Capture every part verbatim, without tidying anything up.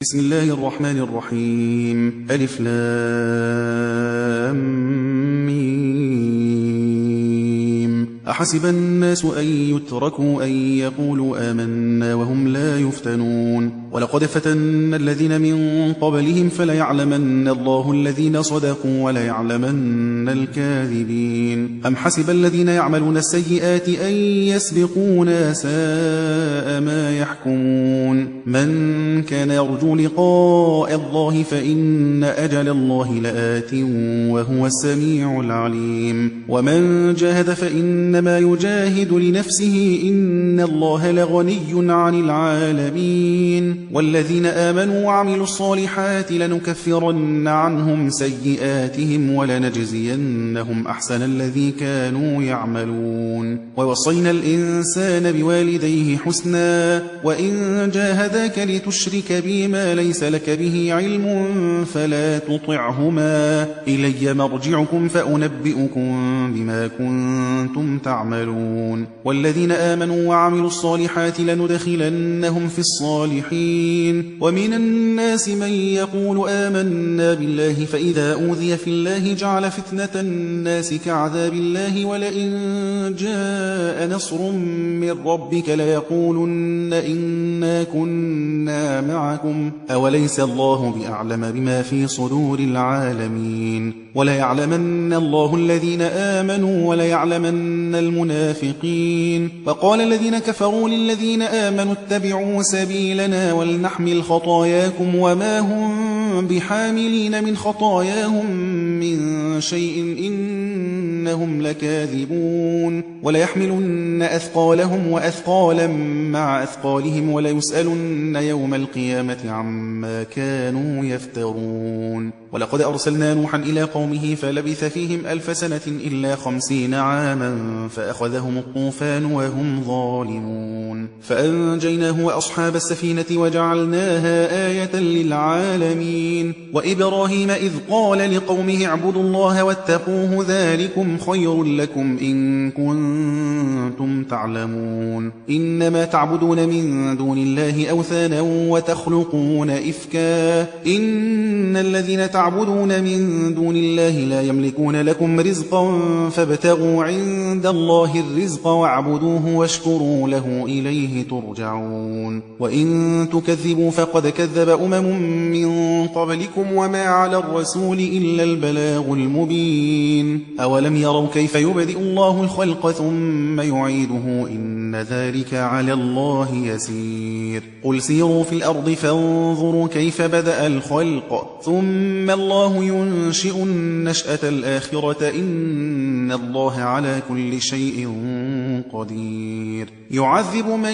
بسم الله الرحمن الرحيم. ألف لام ميم. أحسب الناس أن يتركوا أن يقولوا آمنا وهم لا يفتنون ولقد فتنا الذين من قبلهم فليعلمن الله الذين صدقوا وليعلمن الكاذبين. أم حسب الذين يعملون السيئات أن يسبقونا ساء ما يحكمون. من كان يرجو لقاء الله فإن أجل الله لآت وهو السميع العليم. ومن جاهد فإنما يجاهد لنفسه إن الله لغني عن العالمين. والذين آمنوا وعملوا الصالحات لنكفرن عنهم سيئاتهم ولنجزينهم أحسن الذي كانوا يعملون. ووصينا الإنسان بوالديه حسنا وإن جاهداك لتشرك بي ما ليس لك به علم فلا تطعهما إلي مرجعكم فأنبئكم بما كنتم تعملون. والذين آمنوا وعملوا الصالحات لندخلنهم في الصالحين. ومن الناس من يقول آمنا بالله فإذا أوذي في الله جعل فتنة الناس كعذاب الله ولئن جاء نصر من ربك ليقولن إنا كنا معكم أوليس الله بأعلم بما في صدور العالمين. وليعلمن الله الذين آمنوا وليعلمن المنافقين. وقال الذين كفروا للذين آمنوا اتبعوا سبيلنا ولنحمل خطاياكم وما هم بحاملين من خطاياهم من شيء إنهم لكاذبون. وليحملن أثقالهم وأثقالا مع أثقالهم وليسألن يوم القيامة عما كانوا يفترون. ولقد أرسلنا نوحا إلى قومه فلبث فيهم ألف سنة إلا خمسين عاما فأخذهم الطوفان وهم ظالمون فأنجيناه وأصحاب السفينة وجعلناها آية للعالمين. وإبراهيم إذ قال لقومه اعبدوا الله واتقوه ذلكم خير لكم إن كنتم تعلمون. إنما تعبدون من دون الله أوثانا وتخلقون إفكا إن الذين تعبدون من دون الله لا يملكون لكم رزقا فابتغوا عند الله الرزق واعبدوه واشكروا له إليه ترجعون. وإن تكذبوا فقد كذب أمم من قبلكم وما على الرسول إلا البلاغ المبين. أولم يروا كيف يبدئ الله الخلق ثم يعيده إن ذلك على الله يسير. قل سيروا في الأرض فانظروا كيف بدأ الخلق ثم الله ينشئ النشأة الآخرة إن الله على كل شيء قدير. يعذب من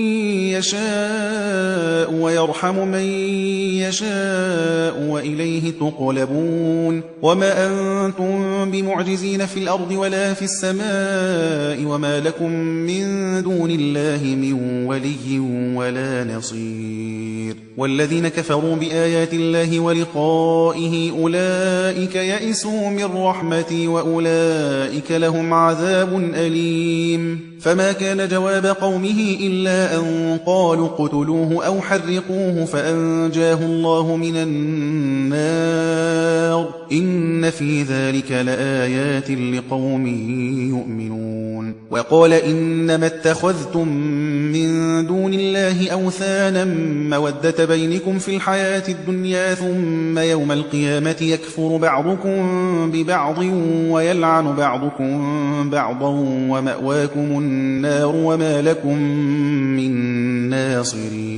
يشاء ويرحم من يشاء وإليه تقلبون. وما أنتم بمعجزين في الأرض ولا في السماء وما لكم من دون الله من ولي ولا نصير. والذين كفروا بآيات الله ولقائه أولئك يئسوا من رحمتي وأولئك لهم عذاب أليم. فما كان جواب قومه إلا أن قالوا اقتلوه أو حرقوه فأنجاه الله من النار إن في ذلك لآيات لقوم يؤمنون. وقال إنما اتخذتم من دون الله أوثانا مودة بينكم في الحياة الدنيا ثم يوم القيامة يكفر بعضكم ببعض ويلعن بعضكم بعضا ومأواكم النار وما لكم من ناصرين.